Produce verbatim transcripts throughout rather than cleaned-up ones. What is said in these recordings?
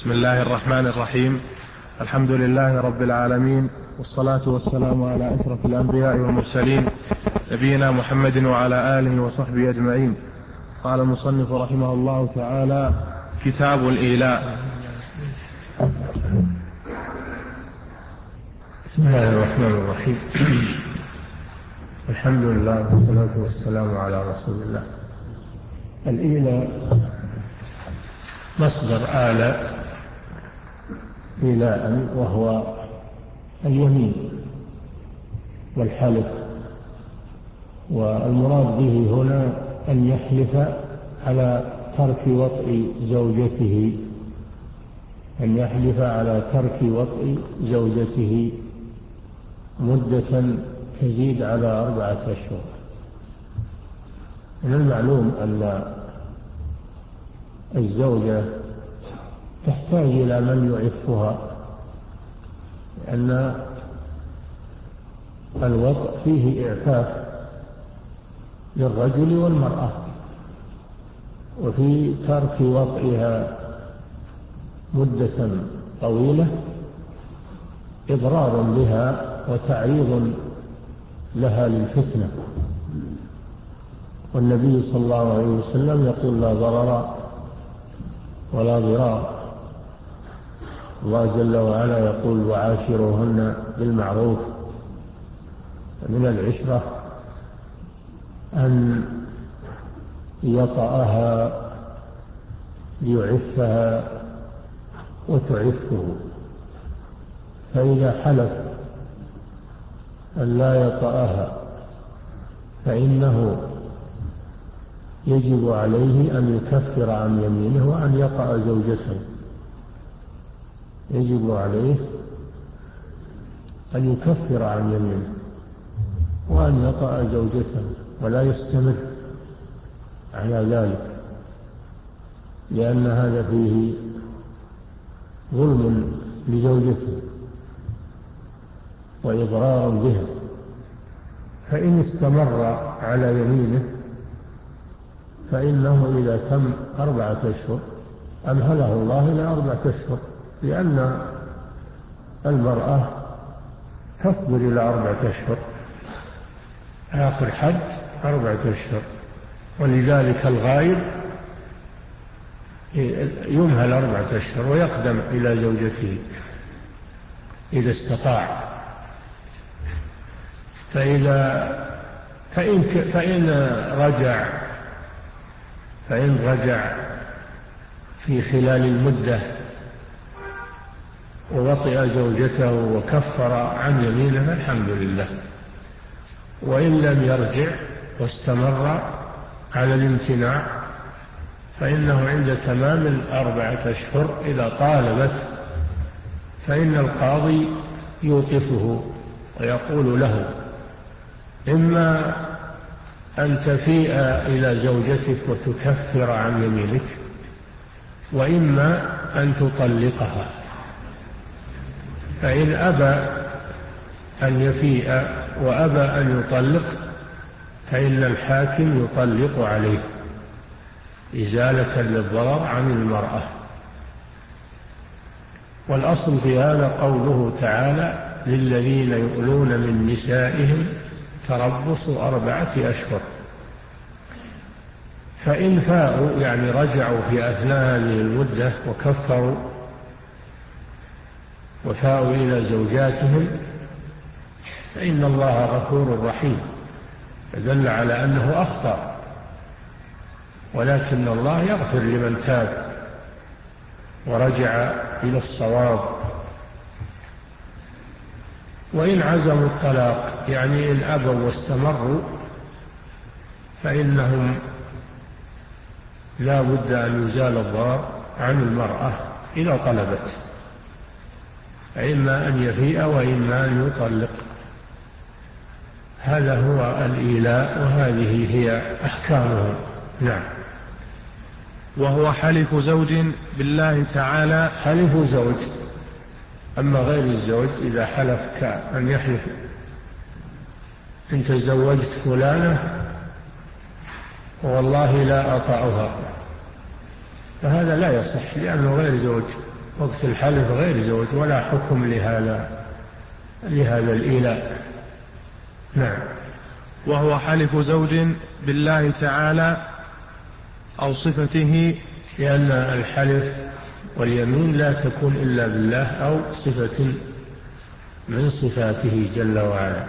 بسم الله الرحمن الرحيم. الحمد لله رب العالمين، والصلاة والسلام على أشرف الأنبياء والمرسلين، نبينا محمد وعلى آله وصحبه أجمعين. قال المصنف رحمه الله تعالى: كتاب الإيلاء. بسم الله الرحمن الرحيم. الحمد لله والصلاة والسلام على رسول الله. الإيلاء مصدر آل إيلاء، وهو اليمين والحلف، والمراد به هنا أن يحلف على ترك وطء زوجته أن يحلف على ترك وطء زوجته مدة تزيد على أربعة أشهر. من المعلوم أن الزوجة تحتاج إلى من يعفها، لأن الوطء فيه إعفاف للرجل والمرأة، وفي ترك وطئها مدة طويلة إضرار بها وتعريض لها للفتنة. والنبي صلى الله عليه وسلم يقول: لا ضرر ولا ضرار. الله جل وعلا يقول: وعاشروهن بالمعروف. من العشرة أن يطأها ليعفها وتعفه، فإذا حلف أن لا يطأها فإنه يجب عليه أن يكفر عن يمينه وأن يطأ زوجته. يجب عليه أن يكفر عن يمينه وأن يطأ زوجته، ولا يستمر على ذلك، لأن هذا فيه ظلم لزوجته وإضرار بها. فإن استمر على يمينه فإنه إذا تم أربعة أشهر أمهله الله إلى أربعة أشهر، لأن المرأة تصبر إلى أربعة أشهر، آخر حد أربعة أشهر. ولذلك الغائب يمهل أربعة أشهر ويقدم إلى زوجته إذا استطاع. فإذا فإن, فإن رجع فإن رجع في خلال المدة ووطئ زوجته وكفر عن يمينه الحمد لله. وإن لم يرجع واستمر على الامتناع فإنه عند تمام الأربعة أشهر إذا طالبت فإن القاضي يوقفه ويقول له: إما أن تفيء إلى زوجتك وتكفر عن يمينك، وإما أن تطلقها. فإن أبى أن يفيء وأبى أن يطلق فإن الحاكم يطلق عليه إزالة للضرر عن المرأة. والأصل في هذا قوله تعالى: للذين يؤلون من نسائهم تربص أربعة أشهر. فإن فاءوا يعني رجعوا في أثناء هذه المدة وكفروا وفاءوا إلى زوجاتهم فإن الله غفور رحيم، فدل على أنه أخطأ، ولكن الله يغفر لمن تاب ورجع إلى الصواب. وإن عزموا الطلاق يعني إن أبوا واستمروا فإنهم لا بد أن يزال الضرر عن المرأة إذا طلبت، إما أن يفيء وإما أن يطلق. هذا هو الإيلاء، وهذه هي أحكامه. نعم. وهو حلف زوج بالله تعالى. حلف زوج. أما غير الزوج إذا حلف كأن يحلف: إن تزوجت فلانة والله لا أطأها، فهذا لا يصح لأنه غير زوج. وقت الحلف غير زوج ولا حكم لهذا لهذا الإيلاء. نعم. وهو حلف زوج بالله تعالى أو صفته، لأن الحلف واليمين لا تكون إلا بالله أو صفة من صفاته جل وعلا،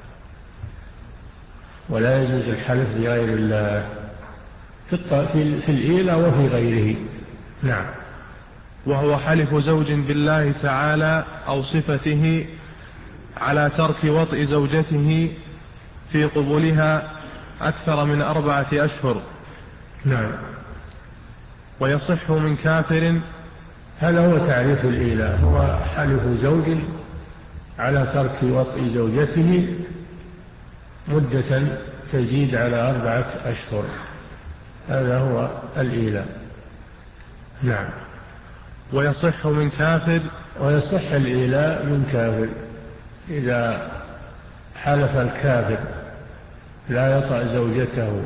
ولا يجوز الحلف بغير الله في الإيلاء وفي غيره. نعم. وهو حلف زوج بالله تعالى أو صفته على ترك وطئ زوجته في قبولها أكثر من أربعة أشهر. نعم. ويصح من كافر. هذا هو تعريف الإيلاء، هو حلف زوج على ترك وطئ زوجته مدة تزيد على أربعة أشهر، هذا هو الإيلاء. نعم. ويصح من كافر. ويصح الإيلاء من كافر إذا حلف الكافر لا يطأ زوجته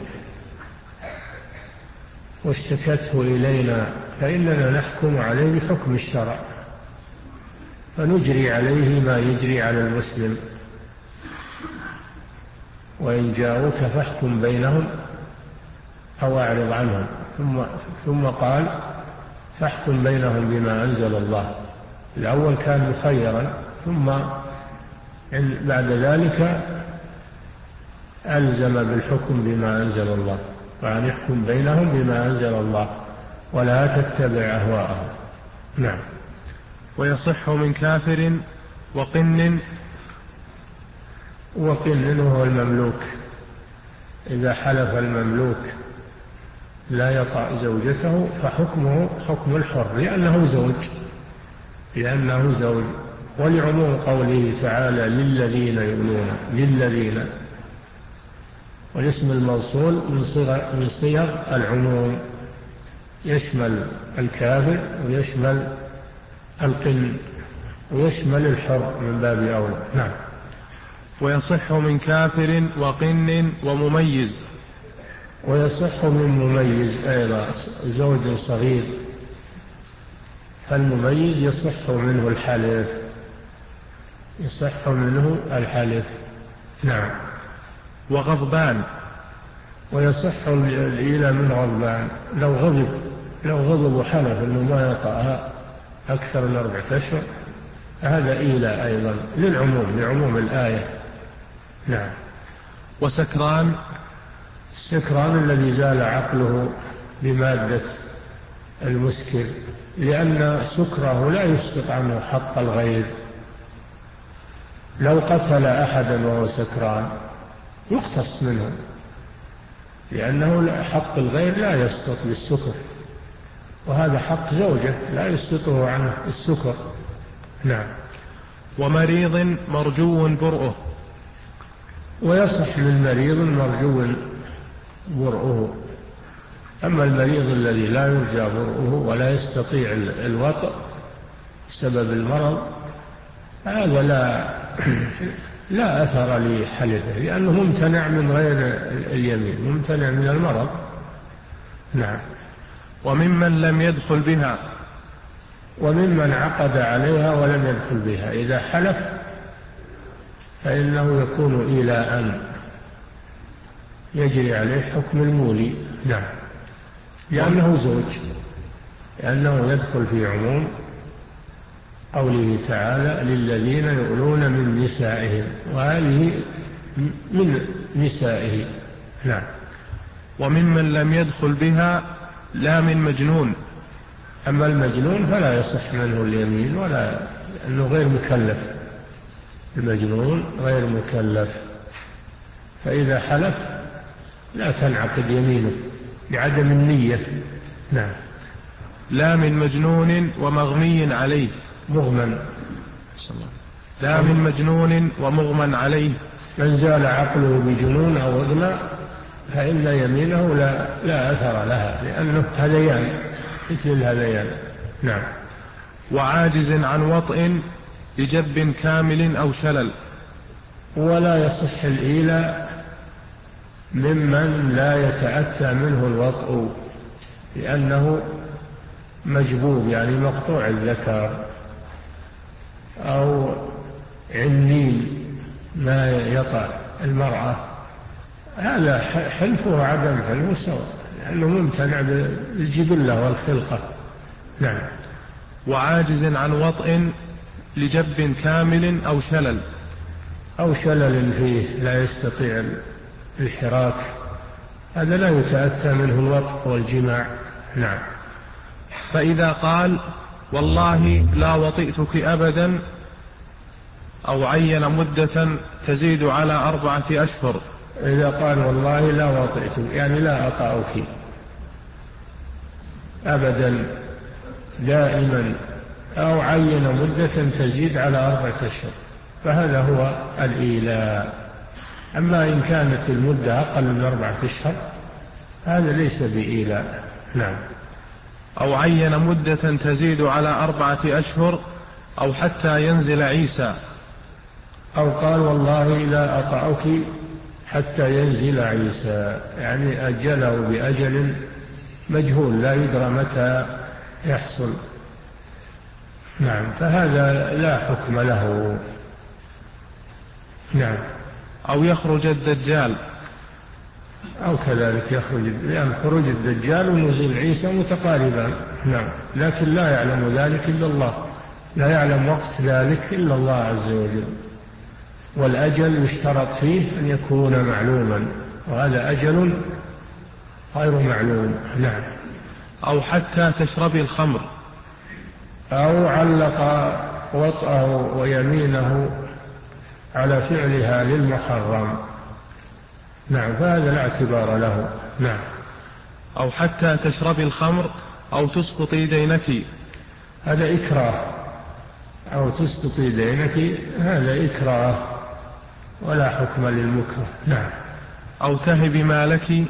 واشتكته إلينا فإننا نحكم عليه بحكم الشرع، فنجري عليه ما يجري على المسلم. وإن جاءوك فاحكم بينهم أو أعرض عنهم. ثم, ثم قال فاحكم بينهم بما أنزل الله. الأول كان مخيرا، ثم بعد ذلك ألزم بالحكم بما أنزل الله، وأن يحكم بينهم بما أنزل الله ولا تتبع أهواءهم. نعم. ويصح من كافر وقن. وقن هو المملوك، إذا حلف المملوك لا يطأ زوجته فحكمه حكم الحر لأنه زوج لأنه زوج ولعموم قوله تعالى للذين يؤلون، للذين، والاسم الموصول من صيغ من صيغ العموم، يشمل الكافر ويشمل القن ويشمل الحر من باب أولى. نعم. ويصح من كافر وقن ومميز. ويصح من مميز أيضا، زوج صغير، فالمميز يصح منه الحلف يصح منه الحلف. نعم. وغضبان. ويصح الإيلاء من غضبان، لو غضب لو غضب وحلف أنه ما يطأها أكثر من أربعة أشهر هذا إيلاء أيضا للعموم، لعموم الآية. نعم. وسكران. السكران الذي زال عقله بمادة المسكر، لأن سكره لا يسقط عنه حق الغير. لو قتل أحدا وهو سكران يقتص منه، لأنه حق الغير لا يسقط بالسكر، وهذا حق زوجة لا يسقطه عنه السكر. نعم. ومريض مرجو برؤه. ويصح من مريض مرجو برؤه. أما المريض الذي لا يرجى برؤه ولا يستطيع الوطء بسبب المرض هذا لا لا أثر لحلفه، لأنه ممتنع من غير اليمين، ممتنع من المرض. نعم. وممن لم يدخل بها. وممن عقد عليها ولم يدخل بها، إذا حلف فإنه يكون إيلاء يجري عليه حكم المولي. نعم. لأنه زوج، لأنه يدخل في عموم قوله تعالى للذين يؤلون من نسائهم، وهذه من نسائه. نعم. وممن لم يدخل بها لا من مجنون. أما المجنون فلا يصح منه اليمين ولا، لأنه غير مكلف، المجنون غير مكلف، فإذا حلف لا تنعقد يمينه لعدم النية. نعم. لا من مجنون ومغمي عليه. مغمى. لا من مجنون ومغمى عليه. من زال عقله بجنون أو إغماء فإن يمينه لا, لا أثر لها، لأنه هذيان مثل الهذيان. نعم. وعاجز عن وطئ لجب كامل أو شلل. ولا يصح الإيلاء ممن لا يتأتى منه الوطء، لأنه مجبوب يعني مقطوع الذكر، أو عنين ما يطع المرأة، هذا حلفه عدم حلفه سواء، لأنه ممتنع بالجبلة والخلقة. نعم. وعاجز عن وطئ لجب كامل أو شلل أو شلل فيه لا يستطيع الحراك، هذا لا يتأتى منه الوطء والجماع. نعم. فإذا قال والله لا وطئتك أبدا، أو عين مدة تزيد على أربعة أشهر. إذا قال والله لا وطئتك يعني لا أطأك أبدا دائما، أو عين مدة تزيد على أربعة أشهر، فهذا هو الإيلاء. أما إن كانت المدة أقل من أربعة أشهر هذا ليس بإيلاء. نعم. أو عين مدة تزيد على أربعة أشهر، أو حتى ينزل عيسى. أو قال والله لا أطأك حتى ينزل عيسى، يعني أجله بأجل مجهول لا يدرى متى يحصل. نعم. فهذا لا حكم له. نعم. أو يخرج الدجال. أو كذلك يخرج، لأن خروج الدجال ونزول عيسى متقاربان. نعم. لكن لا يعلم ذلك إلا الله، لا يعلم وقت ذلك إلا الله عز وجل، والأجل يشترط فيه أن يكون معلوما، وهذا أجل غير معلوم. نعم. أو حتى تشرب الخمر. أو علق وطأه ويمينه على فعلها للمحرم. نعم. فهذا لا اعتبار له. نعم. أو حتى تشرب الخمر أو تسقطي دينك. هذا إكراه. أو تسقطي دينك هذا إكراه ولا حكم للمكره. نعم. أو تهب مالك.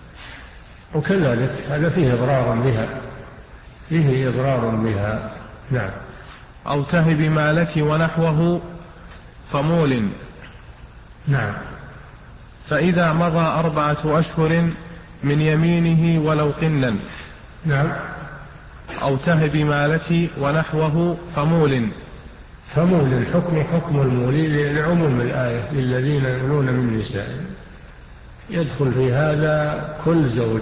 وكذلك هذا فيه إضرار بها، فيه إضرار بها. نعم. أو تهب مالك ونحوه فمول. نعم. فإذا مضى أربعة أشهر من يمينه ولو قنا. نعم. أو تهب مالك ونحوه فمول. فمول الحكم حكم المولي لعموم الآية للذين يولون من نسائهم، يدخل في هذا كل زوج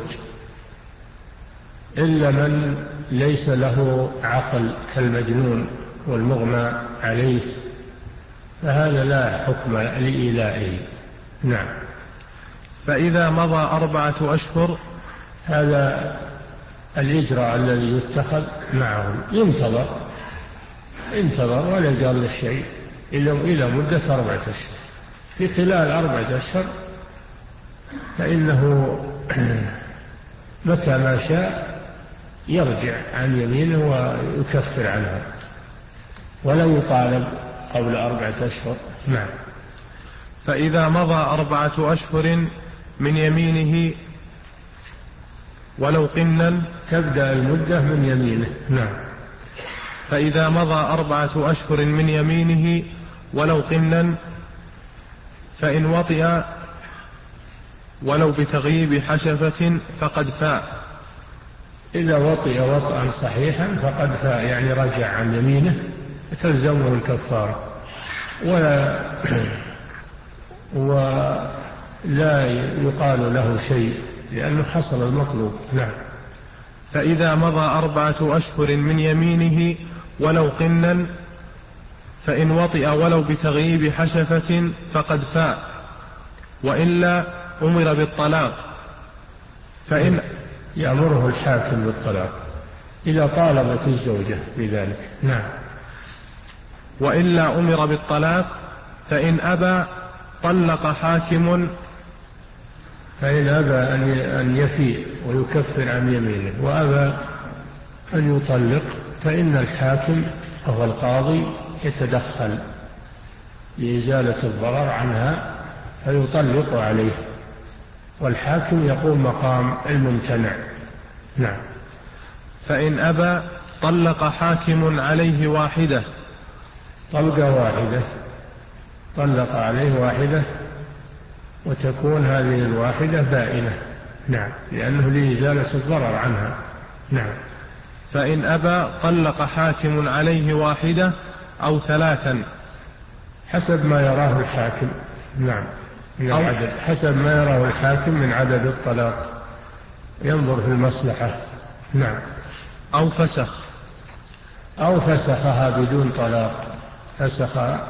إلا من ليس له عقل كالمجنون والمغمى عليه، فهذا لا حكم لإيلائه. نعم. فإذا مضى أربعة أشهر، هذا الإجراء الذي يتخذ معهم، ينتظر انتظر ولا قال الشيء إلى مدة أربعة أشهر. في خلال أربعة أشهر فإنه متى ما شاء يرجع عن يمينه ويكفر عنها، ولا يطالب قبل أربعة أشهر. نعم. فإذا مضى أربعة أشهر من يمينه ولو قنا، تبدأ المدة من يمينه. نعم. فإذا مضى أربعة أشهر من يمينه ولو قنا، فإن وطئ ولو بتغييب حشفة فقد فاء. إذا وطئ وطئا صحيحا فقد فاء، يعني رجع عن يمينه تلزمه الكفارة، ولا ولا يقال له شيء لأنه حصل المطلوب. نعم. فإذا مضى أربعة أشهر من يمينه ولو قنا، فإن وطئ ولو بتغييب حشفة فقد فاء، وإلا أمر بالطلاق. فإن يأمره الحاكم بالطلاق إذا طالبت الزوجة بذلك. نعم. وإلا أمر بالطلاق، فإن أبى طلق حاكم. فإن أبى أن يفيء ويكفر عن يمينه وأبى أن يطلق، فإن الحاكم وهو القاضي يتدخل لإزالة الضرر عنها فيطلق عليه، والحاكم يقوم مقام الممتنع. نعم. فإن أبى طلق حاكم عليه واحدة. طلقة واحدة، طلق عليه واحدة، وتكون هذه الواحدة بائنة. نعم. لأنه لإزالة الضرر عنها. نعم. فإن أبى طلق حاكم عليه واحدة أو ثلاثا حسب ما يراه الحاكم. نعم، من العدد، حسب ما يراه الحاكم من عدد الطلاق، ينظر في المصلحة. نعم. أو فسخ أو فسخها بدون طلاق، فسخها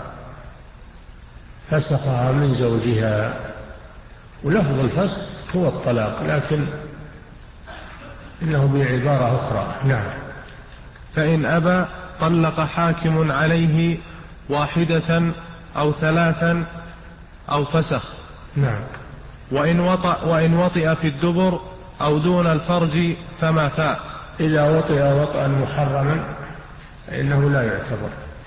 فسخها من زوجها، ولفظ الفسخ هو الطلاق لكن إنه بعبارة أخرى. نعم. فإن أبى طلق حاكم عليه واحدة أو ثلاثا أو فسخ. نعم. وإن وطئ, وإن وطئ في الدبر أو دون الفرج فما فاء. إذا وطئ وطئا محرما فإنه لا يعتبر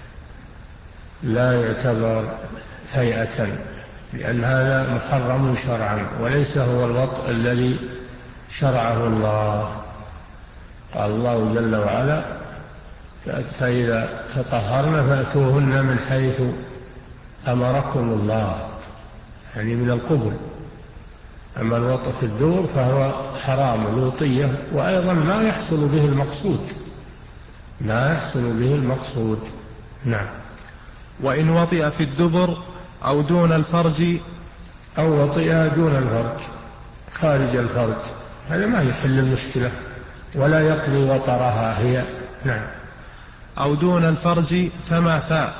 لا يعتبر هيئة، لأن هذا محرم شرعا وليس هو الوطئ الذي شرعه الله. قال الله جل وعلا: فإذا تطهرن فأتوهن من حيث أمركم الله، يعني من القبل. أما الوطئ في الدور فهو حرام لوطية، وأيضا ما يحصل به المقصود ما يحصل به المقصود. نعم. وإن وطئ في الدبر أو دون الفرج أو وطئ دون الفرج خارج الفرج، هذا ما يحل المشكلة ولا يقضي وطرها هي. نعم. أو دون الفرج فما فاء.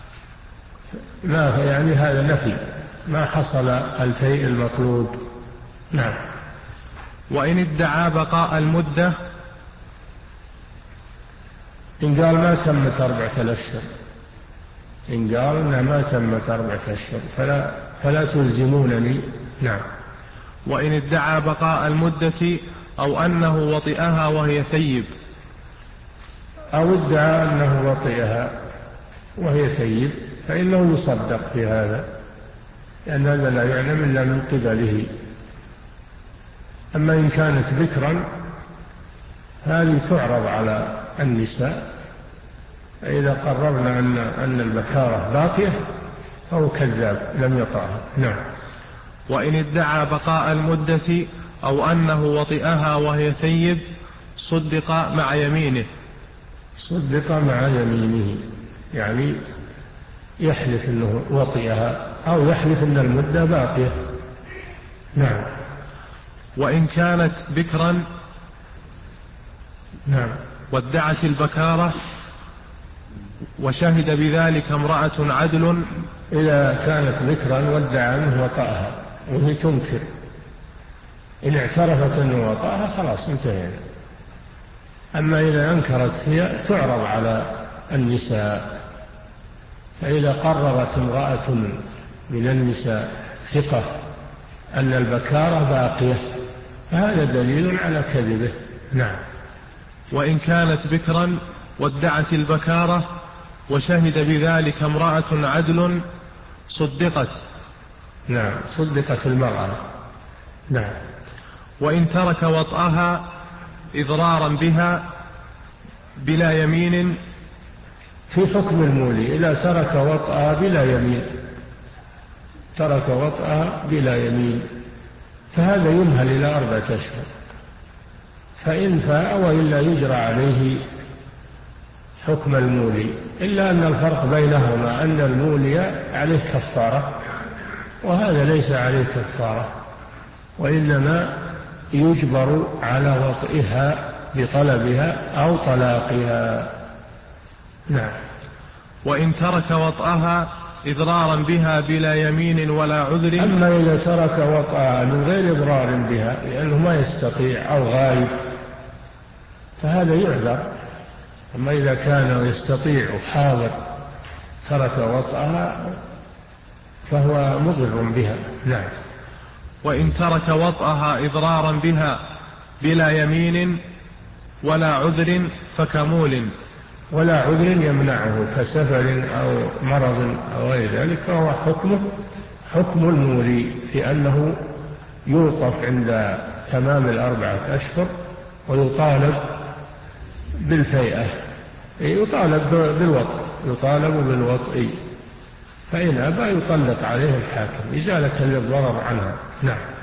ما يعني هذا نفي، ما حصل الفيء المطلوب. نعم. وإن ادعى بقاء المدة، إن قال ما تمت أربعة الأشهر إن قال إنها ما تمت أربعة أشهر فلا, فلا تلزمونني. نعم. وإن ادعى بقاء المدة أو أنه وطئها وهي ثيب، أو ادعى أنه وطئها وهي ثيب فإنه يصدق في هذا، لأن هذا لا يعلم إلا من قبله. أما إن كانت بكرا هذه تعرض على النساء، فإذا قررنا أن أن البكارة باقية فهو كذاب لم يطعها. نعم. وإن ادعى بقاء المدة أو أنه وطئها وهي ثيب صدق مع يمينه. صدق مع يمينه يعني يحلف أنه وطئها أو يحلف أن المدة باقية. نعم. وإن كانت بكرا نعم. وادعت البكارة وشهد بذلك امرأة عدل، إذا كانت بكرا وادعى أنه وطأها وهي تنكر، إن اعترفت أنه وطأها خلاص انتهينا. أما إذا أنكرت هي تعرض على النساء، فإذا قررت امرأة من النساء ثقة أن البكارة باقية فهذا دليل على كذبه. نعم. وإن كانت بكرا وادعت البكارة وشهد بذلك امرأة عدل صدقت. نعم. صدقت المرأة. نعم. وإن ترك وطئها إضرارا بها بلا يمين، في حكم المولي إذا ترك وطئها بلا يمين ترك وطئها بلا يمين فهذا يمهل إلى أربعة أشهر، فإن فاء وإلا يجرى عليه حكم المولي، إلا أن الفرق بينهما أن المولي عليه كفارة وهذا ليس عليه كفارة، وإنما يجبر على وطئها بطلبها أو طلاقها. نعم. وإن ترك وطئها إضرارا بها بلا يمين ولا عذر. أما إذا ترك وطئها من غير إضرار بها لأنه ما يستطيع أو غايب فهذا يعذر. أما إذا كان يستطيع حاضر ترك وطئها فهو مضر بها. نعم. وإن ترك وطئها إضرارا بها بلا يمين ولا عذر فكمول. ولا عذر يمنعه كسفر أو مرض أو غير ذلك فهو حكمه حكم المولي في أنه يوقف عند تمام الأربعة أشهر ويطالب بالفيئة، يطالب بالوطء يطالب بالوطء فإن أبى يطلق عليه الحاكم إزالة للضرر عنها. نعم.